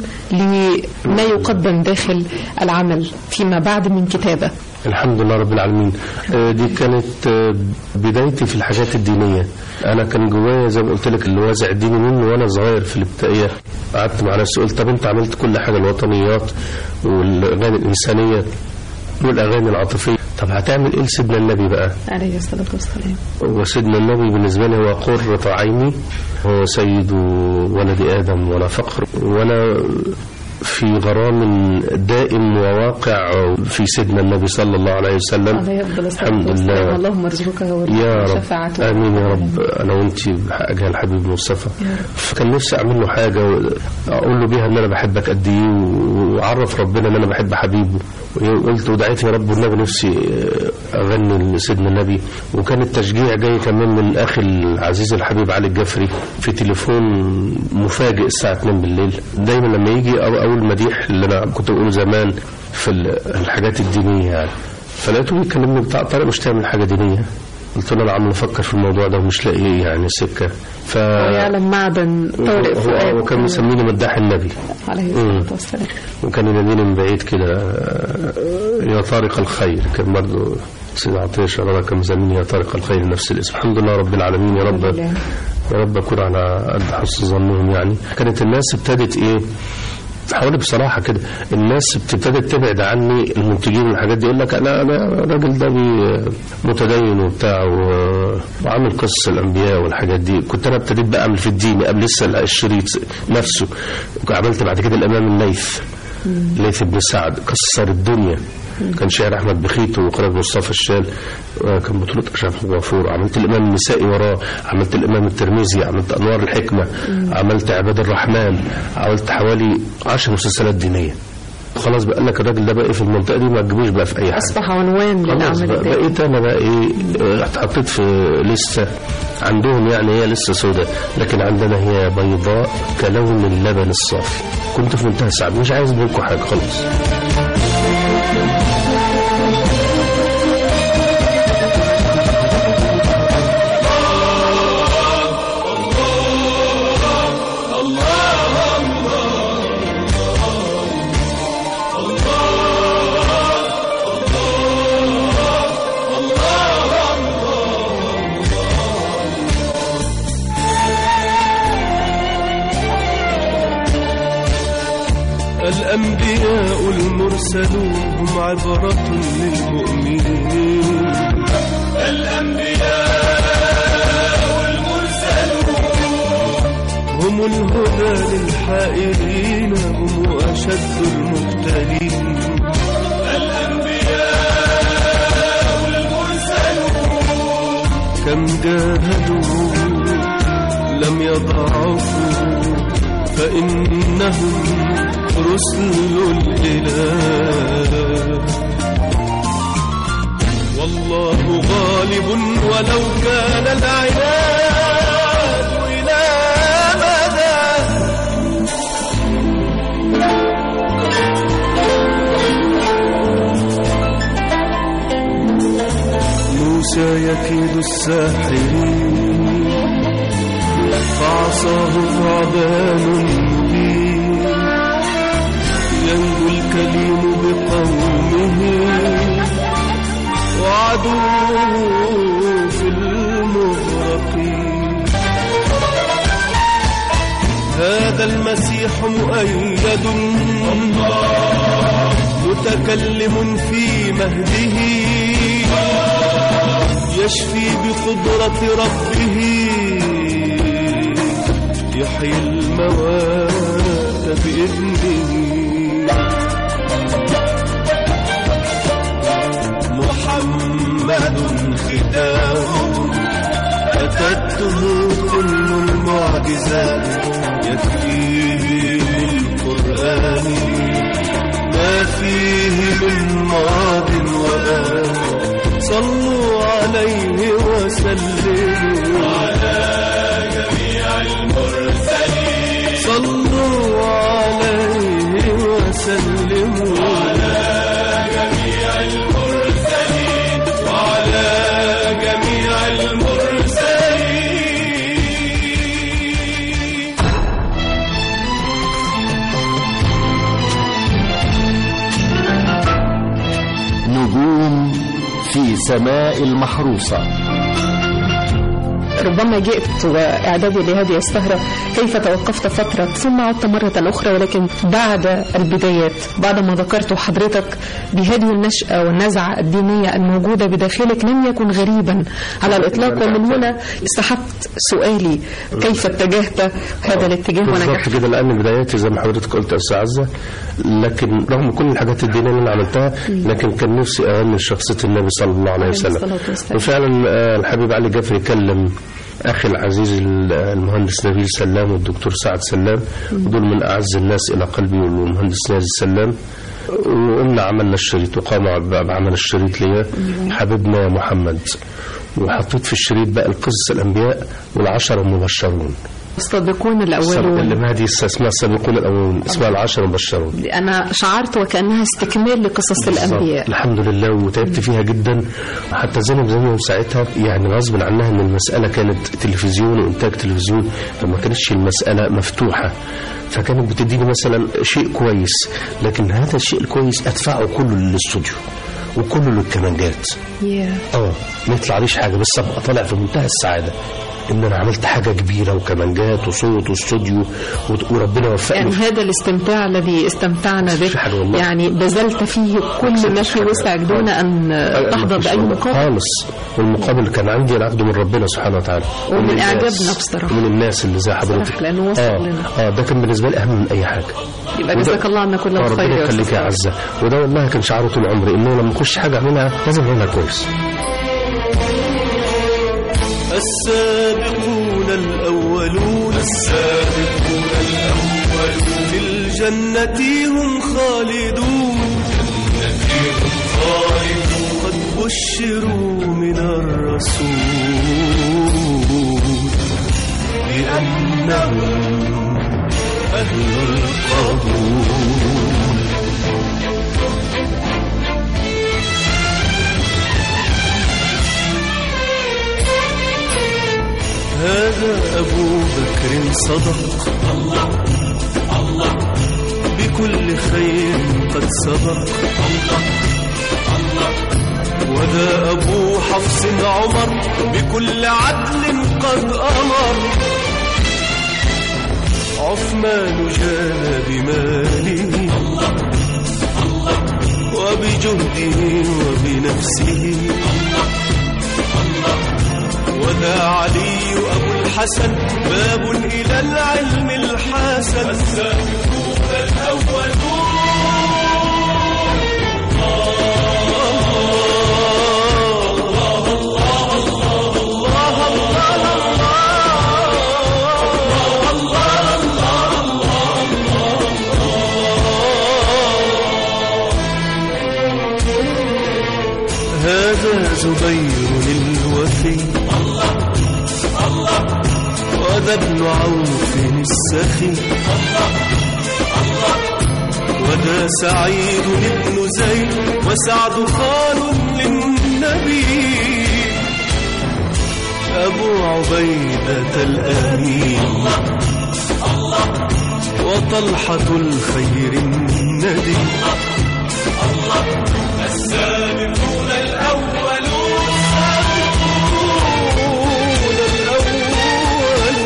لما يقدم داخل العمل فيما بعد من كتابة. الحمد لله رب العالمين. دي كانت بدايتي في الحاجات الدينية. أنا كان جوايا زي ما قلت لك الوازع الديني مني وأنا صغير في الابتدائية. قعدت مع نفسي قلت طب أنت عملت كل حاجة، الوطنيات والأغاني الإنسانية والأغاني العاطفية، طب هتعمل إيه لسيدنا النبي بقى عليه الصلاة والسلام؟ وسيدنا النبي بالنسبة لي هو قرة عيني، هو سيد ولد آدم ولا فقر، وأنا في غرام دائم وواقع في سيدنا النبي صلى الله عليه وسلم. الحمد لله. اللهم ارزقك يا رب. آمين يا رب. أنا وأنتي بحق جاه الحبيب مصطفى. فكان نفسي أعمل له حاجة أقول له بيها إن أنا بحبك قد إيه، وأعرف ربنا إن أنا بحب حبيبه. قلت ودعيت يا رب والنبي نفسي أغني لسيدنا النبي. وكان التشجيع جاي كمان من الأخ العزيز الحبيب علي الجفري في تليفون مفاجئ الساعة اتنين بالليل. دايما لما يجي أو أول مديح اللي أنا كنت أقوله زمان في الحاجات الدينية يعني، فلقيته بيكلمني بتاع طارق مش تعمل حاجة دينية. قلت له أنا عم أفكر في الموضوع ده ومش لاقي يعني سكة. ف يعلم معدن طارق فؤاد، هو كان مسميني مداح النبي عليه الصلاة والسلام، وكان يناديني من بعيد كده يا طارق الخير. كان برضه سيد عطية شرارة كان مسميني يا طارق الخير نفس الاسم. الحمد لله رب العالمين. يا رب يا رب أكون على قد حسن ظنهم يعني. كانت الناس ابتدت إيه حوالي بصراحة كده، الناس ابتدت تبعد عني المنتجين والحاجات دي، يقول لك أنا أنا الراجل ده متدين وبتاع وعامل قصص الأنبياء والحاجات دي. كنت أنا ابتديت بقى أعمل في الدين قبل لسه الشريط نفسه. عملت بعد كده الإمام الليث ليث بن سعد كسر الدنيا، كان شاعر أحمد بخيت وقرأ مصطفى الشال، كان بطولة أشرف غفور. عملت الإمام النسائي وراه، عملت الإمام الترمذي، عملت أنوار الحكمة، عملت عباد الرحمن، عملت حوالي عشر مسلسلات دينية. خلاص بقى لك الراجل ده بقى في المنطقة دي ما تجيبوش بقى في أي حاجة، أصبح عنوان للعمل. بقيت أنا بقى إيه اتحطيت في لسه عندهم يعني هي لسه سوداء، لكن عندنا هي بيضاء كلون اللبن الصافي. كنت في منتهى السعادة، مش عايز منكم حاجة خلاص. الأنبياء المرسلون هم عبرة للمؤمنين. الأنبياء المرسلون هم الهدى للحائرين، هم أشد المبتلين. الأنبياء المرسلون كم جاهدوا لم يضعفوا، فإنهم رسل الإله. والله غالب ولو كان العناد إلى مدى. موسى يكيد الساحرين، فعصاه ثعبان مبين. ينجو الكليم بقومه وعدوه في المغرقين. هذا المسيح مؤيد متكلم في مهده، يشفي بقدرة ربه، يحيي الموات بإذنه. محمد ختام أتته كل المعجزات، يكفيه بالقرآن ما فيه من ماض وآن. صلوا عليه وسلموا على جميع المرسلين صلوا عليه وسلموا على جميع المرسلين وعلى جميع المرسلين. نجوم في سماء المحروسة. ربما جئت وإعدادي لهذه السهرة كيف توقفت فترة ثم عدت مرة أخرى، ولكن بعد البدايات، بعد ما ذكرت حضرتك بهذه النشأة والنزعة الدينية الموجودة بداخلك، لم يكن غريبا على الإطلاق. ومن هنا استحقت سؤالي كيف اتجهت هذا الاتجاه ونجحت. بالضبط كده، لأن بداياتي زي ما حضرتك قلت يا أستاذ عزة، لكن رغم كل الحاجات الدينية اللي أنا عملتها لكن كان نفسي أغني شخصية النبي صلى الله عليه وسلم. وفعلا الحبيب علي جعفر يكلم أخي العزيز المهندس نبيل سلام والدكتور سعد سلام، ودول من أعز الناس إلى قلبي، والمهندس نبيل سلام، وقمنا عملنا الشريط وقاموا بعمل الشريط ليا حبيبنا محمد، وحطيت في الشريط بقى القصص الأنبياء والعشرة المبشرون. السابقون الأولون اللي هذه اسمها السابقون الأولون، اسمها العشرة المبشرون. أنا شعرت وكأنها استكمال لقصص الأنبياء. الحمد لله، وتعبت فيها جدا. وحتى زينب زينب ساعتها يعني غصب عنها ان المسألة كانت تلفزيون وإنتاج تلفزيون، فما كانتش المسألة مفتوحة، فكانت بتديني مثلا شيء كويس، لكن هذا الشيء الكويس أدفعه كله للاستوديو وكله للكمانجات. yeah. اه ما يطلعليش حاجة، بس أبقى طالع في منتهى السعادة ان انا عملت حاجه كبيره وكمانجات وصوت واستوديو وربنا وفقني. يعني هذا الاستمتاع الذي استمتعنا به يعني بذلت فيه كل ما في وسعك دون ان تحظى باي مقابل خالص، والمقابل كان عندي انا اخده من ربنا سبحانه وتعالى ومن اعجابنا بصراحه ومن الناس اللي زي حضرتك، لانه وصل آه لنا. اه ده كان بالنسبه لي اهم من اي حاجه. يبقى جزاك الله عنا كل الخير. ربنا يخليك يا عزه. وده والله كان شعاره طول عمري، انه لما اخش حاجه اعملها لازم اعملها كويس. السابقون الأولون السابقون الأولون في الجنة هم خالدون هم خالدون قد بشروا من الرسول لأنهم أهل القبول. هذا أبو بكر صدق الله الله بكل خير قد سبق الله الله. وذا أبو حفص عمر بكل عدل قد أمر. عثمان جاد بماله الله الله وبجهده وبنفسه الله الله. وذا علي أبو الحسن باب إلى العلم الحسن. السابقون الأولون هذا زبير الوفي الله الله وذا ابن عوف السخي الله الله. وذا سعيد بن زيد وسعد خال للنبي. أبو عبيدة الأمين الله الله وطلحة الخير الندي الله الله. السابقون الأولون السابقون الأولون.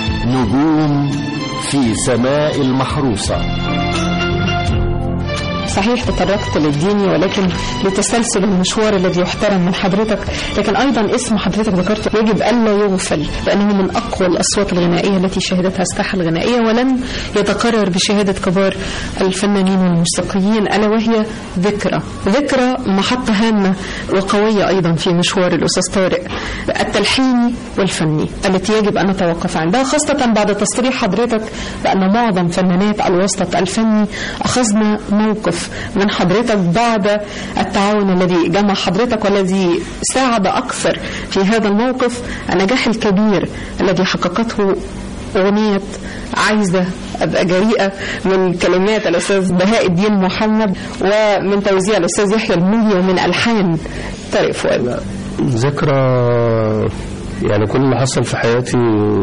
نجوم في سماء المحروسة. صحيح تطرقت للديني ولكن لتسلسل المشوار الذي يحترم من حضرتك، لكن أيضا اسم حضرتك ذكرت يجب ألا يغفل بأنه من أقوى الأصوات الغنائية التي شهدتها الساحة الغنائية ولن يتكرر بشهادة كبار الفنانين والموسيقيين، ألا وهي ذكرى ذكرى محطة هامة وقوية أيضا في مشوار الأستاذ طارق التلحيني والفني التي يجب أن نتوقف عندها، خاصة بعد تصريح حضرتك بأن معظم فنانات الوسط الفني أخذنا موقف من حضرتك بعد التعاون الذي جمع حضرتك والذي ساعد أكثر في هذا الموقف النجاح الكبير الذي حققته أغنية عايزة أبقى جريئة من كلمات الأستاذ بهاء الدين محمد ومن توزيع الأستاذ يحيى الموجي ومن ألحان طارق فؤاد. ذكرى يعني كل اللي حصل في حياتي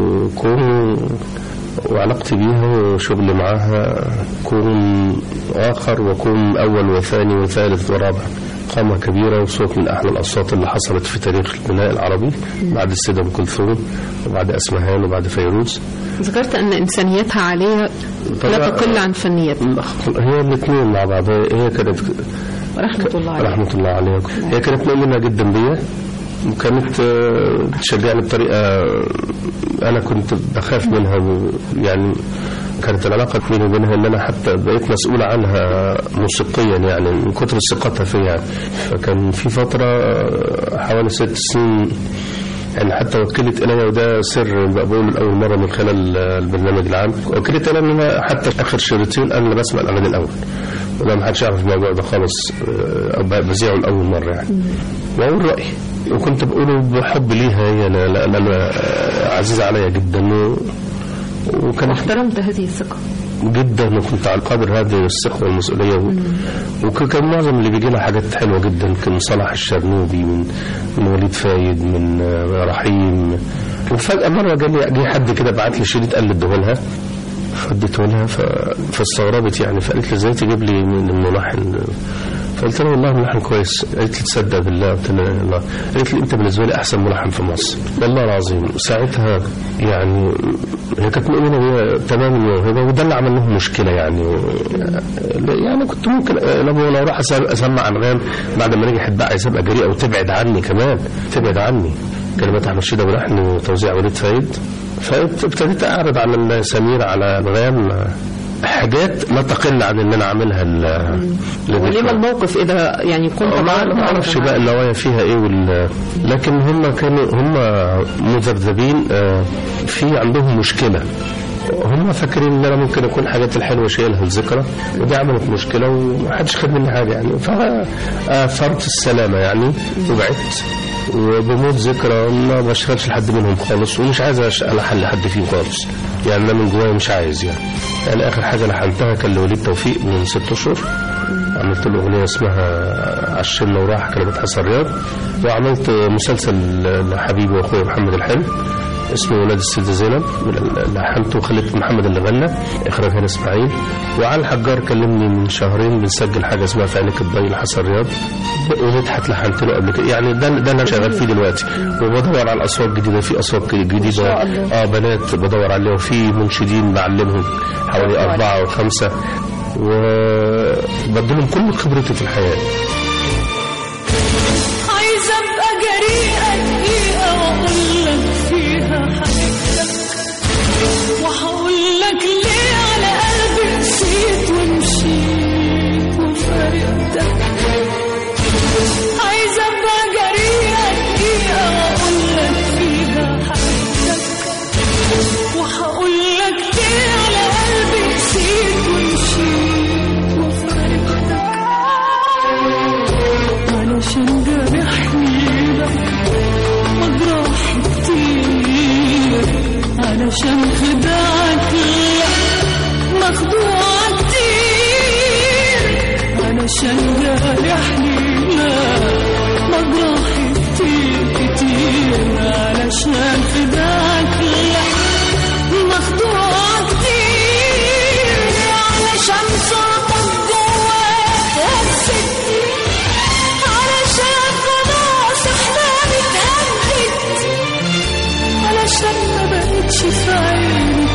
كون وعلاقتي بيها وشغلي معاها كون آخر وكون أول وثاني وثالث ورابع، قامة كبيرة وصوت من أحلى الأصوات اللي حصلت في تاريخ الغناء العربي بعد السيدة أم كلثوم وبعد أسمهان وبعد فيروز. ذكرت أن إنسانيتها عالية لا تقل عن فنيتها. هي الاثنين مع بعض. هي كانت رحمة الله عليها رحمة الله عليها. هي كانت مؤمنة جدا بيا وكانت بتشجعني بطريقة أنا كنت بخاف منها، يعني كانت العلاقة بيني وبينها إن أنا حتى بقيت مسؤول عنها موسيقيا يعني من كتر ثقتها فيا يعني. فكان في فترة حوالي ست سنين يعني حتى وكلت إلي، وده سر بقوله لأول مرة من خلال البرنامج العام، وكلت إلي إن أنا حتى آخر شريطين أنا بسمع الأغاني الأول وده ما حدش يعرف الموضوع ده خالص، أو بذيعه لأول مرة يعني وأقول رأيي، وكنت بقوله بحب ليها هي لأن عزيزة عليا جدا وكان واحترمت هذه الثقة جدا وكنت على قدر هذه الثقة والمسؤولية. وكان معظم اللي بيجي لها حاجات حلوة جدا، كان صلاح الشرنوبي من من وليد فايد من رحيم. وفجأة مرة جالي جه حد كده بعت لي شريط قال لي اديه لها فاديته لها فاستغربت يعني، فقالت لي ازاي تجيب لي من الملحن؟ فقلت لها والله ملحن كويس. قالت لي تصدق بالله؟ قلت لها الله. قالت لي انت بالنسبه لي احسن ملحن في مصر والله العظيم. ساعتها يعني هي كانت مؤمنه بيا تمام الموهبه، وده اللي عمل لهم مشكله يعني. يعني كنت ممكن لو لو راح اسمع انغام بعد ما نجحت بقى عايز ابقى جريئه وتبعد عني كمان، تبعد عني كلمات احمد شيده ولحن وتوزيع وليد فايد. فابتديت اعرض على سمير على انغام حاجات لا تقل عن ان انا اعملها. ولما الموقف اذا يعني كنت ما اعرفش بقى النوايا فيها ايه وال... لكن هم كانوا هم مذبذبين في عندهم مشكله، هم فاكرين ان انا ممكن اكون حاجات الحلوه شايلها الذكرى، ودي عملت مشكله ومحدش خد مني حاجه يعني. فاثرت السلامه يعني وبعدت، وبموت ذكرى ما بشغلش لحد منهم خالص، ومش عايز الحن لحد فيه خالص يعني. انا من جوايا مش عايز يعني. يعني اخر حاجه لحنتها كان لوليد توفيق من ست اشهر، عملت له اغنيه اسمها عشمنا وراح كلمات حسن رياض، وعملت مسلسل لحبيبي واخويا محمد الحلو اسمه ولاد السيدة زينب، لحنته وخليت محمد اللي غنى، اخراج هاني اسماعيل. وعلي الحجار كلمني من شهرين بنسجل حاجه اسمها في عينك الضي لحسن رياض، ونضحك لحنت له قبل كده يعني. ده ده انا شغال فيه دلوقتي، وبدور على الاصوات الجديده، في اصوات جديده اه بنات بدور عليها، وفي منشدين بعلمهم حوالي اربعه او خمسه، وبدلهم كل خبرتي في الحياه. عايزه ابقى جريئه دقيقه واقول لك فيها حقيقتك، وهقول لك ليه على قلبي نسيت ومشيت وفارقتك. عايزه ابقى جريئه دقيقه واقول لك فيها حقيقتك، وهقول لك ليه على قلبي نسيت ومشيت وفارقتك. علشان جرحني مجروح كتير، علشان خدعك مخدوع كتير، علشان جرحني مجروح كتير كتير، علشان خدعك مخدوع كتير، علشان صوتك جواك هزتني، علشان خلاص احلامي اتهدت، علشان ما بقتش في عيني.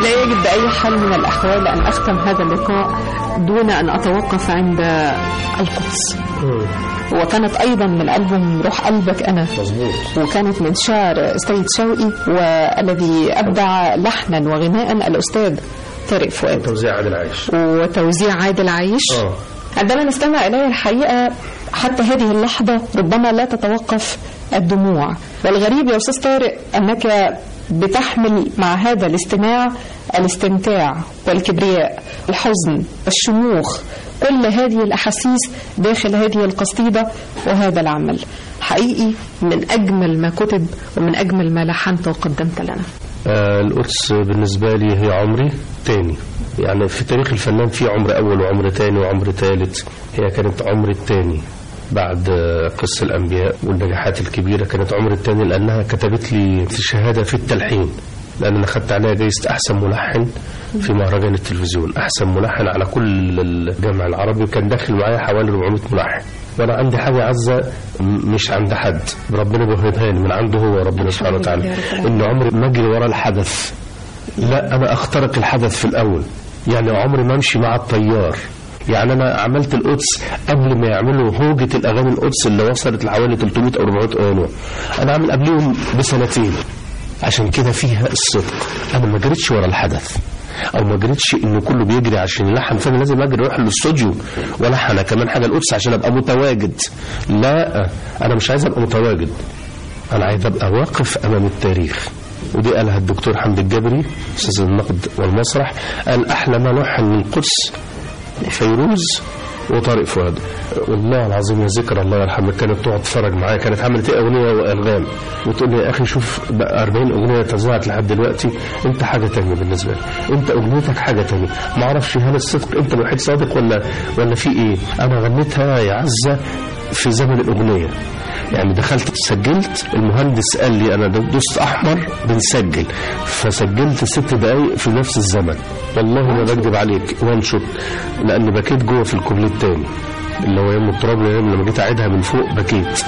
لا يجب بأي حال من الأحوال أن أختم هذا اللقاء دون أن أتوقف عند القدس. وكانت أيضا من ألبوم روح قلبك أنا، مظبوط، وكانت من شعر سيد شوقي، والذي أبدع لحنا وغناء الأستاذ طارق فؤاد، وتوزيع عادل عايش وتوزيع عادل عايش. أوه. عندما نستمع إليه الحقيقة حتى هذه اللحظة ربما لا تتوقف الدموع. والغريب يا أستاذ طارق أنك بتحمل مع هذا الاستماع الاستمتاع والكبرياء، الحزن، الشموخ، كل هذه الأحاسيس داخل هذه القصيدة وهذا العمل. حقيقي من أجمل ما كتب ومن أجمل ما لحنت وقدمت لنا. آه القدس بالنسبة لي هي عمري تاني، يعني في تاريخ الفنان في عمر أول وعمر تاني وعمر تالت، هي كانت عمر التاني بعد قصة الأنبياء والنجاحات الكبيرة. كانت عمر التاني لأنها كتبت لي في شهادة في التلحين، لأن أنا خدت عليها جايزة أحسن ملحن في مهرجان التلفزيون، أحسن ملحن على كل الجامع العربي، وكان داخل معايا حوالي أربعمائة ملحن. وأنا عندي حاجة عزة مش عند حد، ربنا بيوهبها لي من عنده هو ربنا سبحانه وتعالى، إن عمري ما أجري ورا الحدث، لا أنا أخترق الحدث في الأول، يعني عمري ما أمشي مع التيار. يعني أنا عملت القدس قبل ما يعملوا هوجة الأغاني القدس اللي وصلت لحوالي ثلاثمائة أو أربعمائة أغنية، أنا عامل قبلهم بسنتين. عشان كده فيها الصدق، أنا ما جريتش ورا الحدث، أو ما جريتش إنه كله بيجري عشان يلحن، فأنا لازم أجري أروح للاستوديو ولحن كمان حاجة القدس عشان أبقى متواجد. لا أنا مش عايز أبقى متواجد، أنا عايز أبقى واقف أمام التاريخ. ودي قالها الدكتور حمد الجبري أستاذ النقد والمسرح، قال أحلى ما لحن من القدس فيروز وطارق فؤاد. والله العظيم يا ذكر الله يرحمه كانت تقعد تتفرج معايا، كانت عملت ايه اغنيه والغام وتقول لي يا اخي شوف بقى أربعين اغنيه تذاعت لحد دلوقتي، انت حاجه تانية بالنسبه لي، انت اغنيتك حاجه تانية. ما اعرفش هل الصدق انت الوحيد صادق ولا ولا في ايه. انا غنيتها يا عزه في زمن الاغنيه، يعني دخلت سجلت، المهندس قال لي انا دوست احمر بنسجل، فسجلت ست دقايق في نفس الزمن، والله ما بكذب عليك وانشط، لان بكيت جوه في الكوبليه التاني اللي هو يوم التراب، لما جيت اعيدها من فوق بكيت،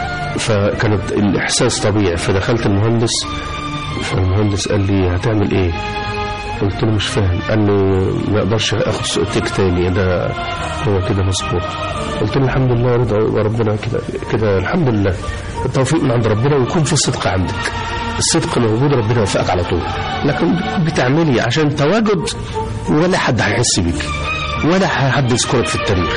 فكانت الاحساس طبيعي. فدخلت المهندس، فالمهندس قال لي هتعمل ايه؟ قلت له مش فاهم. قال لي ما اقدرش اخد سؤالتك تاني، ده هو كده مظبوط. قلت له الحمد لله رضا وربنا كده كده، الحمد لله التوفيق من عند ربنا، ويكون في صدق عندك، الصدق موجود ربنا يوفقك على طول. لكن بتعملي عشان تواجد ولا حد هيحس بيك ولا حد يذكرك في التاريخ.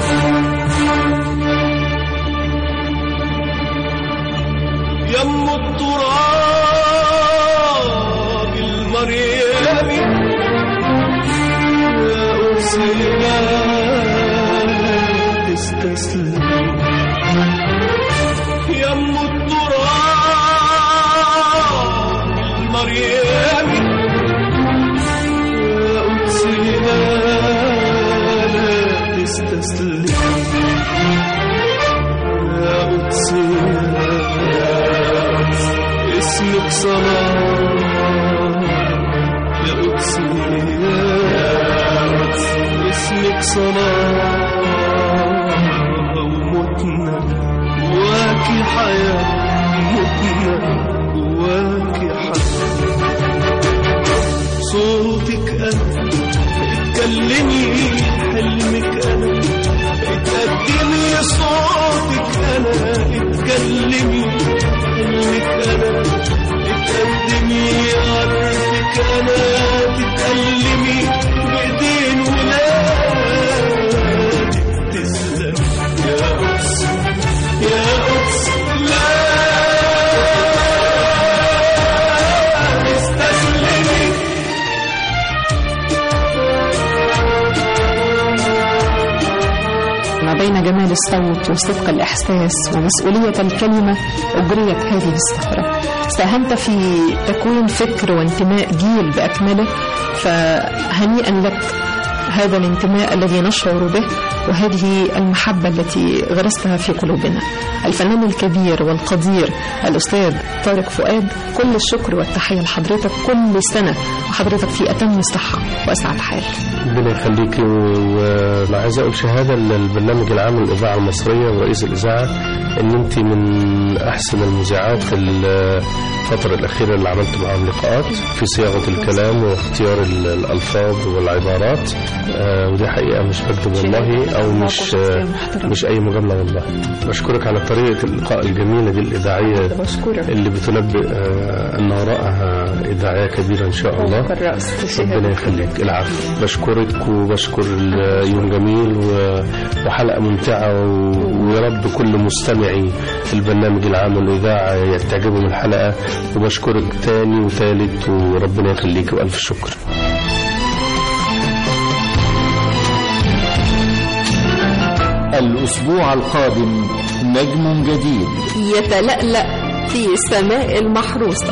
يم التراب المريم يا أرسلنا تستسلم، يم التراب المريم يا أرسلنا تستسلم، يا أرسلنا اسمك صلاة يا قدسي، اسمك صلاة ومتنا جواكي حياة، متنا جواكي حياة. صوتك أنا اتكلمي، حلمك أنا اتقدمي، صوتك أنا اتكلمي، حلمك أنا اتقدمي، عرفك أنا تتألمي بإيدين ولادك تسلم يا قدس يا قدس. لا تستسلمي. ما بين جمال الصوت وصدق الإحساس ومسؤولية الكلمة أجريت هذه السهرة. ساهمت في تكوين فكر وانتماء جيل بأكمله، فهنيئا لك هذا الانتماء الذي نشعر به وهذه المحبة التي غرستها في قلوبنا. الفنان الكبير والقدير الأستاذ طارق فؤاد، كل الشكر والتحية لحضرتك كل سنة وحضرتك في أتم الصحة وأسعد حال. ربنا يخليكي. وانا عايز اقول شهاده للبرنامج العام للاذاعه المصريه ورئيس الاذاعه ان انت من احسن المذيعات في الفتره الاخيره اللي عملت معاهم لقاءات في صياغه الكلام واختيار الالفاظ والعبارات. آه ودي حقيقه مش بكذب والله، او مش آه مش اي مجامله والله. بشكرك على طريقه اللقاء الجميله دي الاذاعيه اللي بتنبئ آه ان وراءها اذاعيه كبيره ان شاء الله. ربنا يخليك. العفو. بشكرك وبشكر يوم جميل وحلقه ممتعه، ويا رب كل مستمعي البرنامج العام والاذاعه تعجبهم الحلقه. وبشكرك تاني وتالت وربنا يخليك والف شكر. الأسبوع القادم نجم جديد يتلألأ في السماء المحروسة.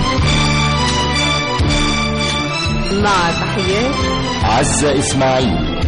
مع تحيات عزة إسماعيل.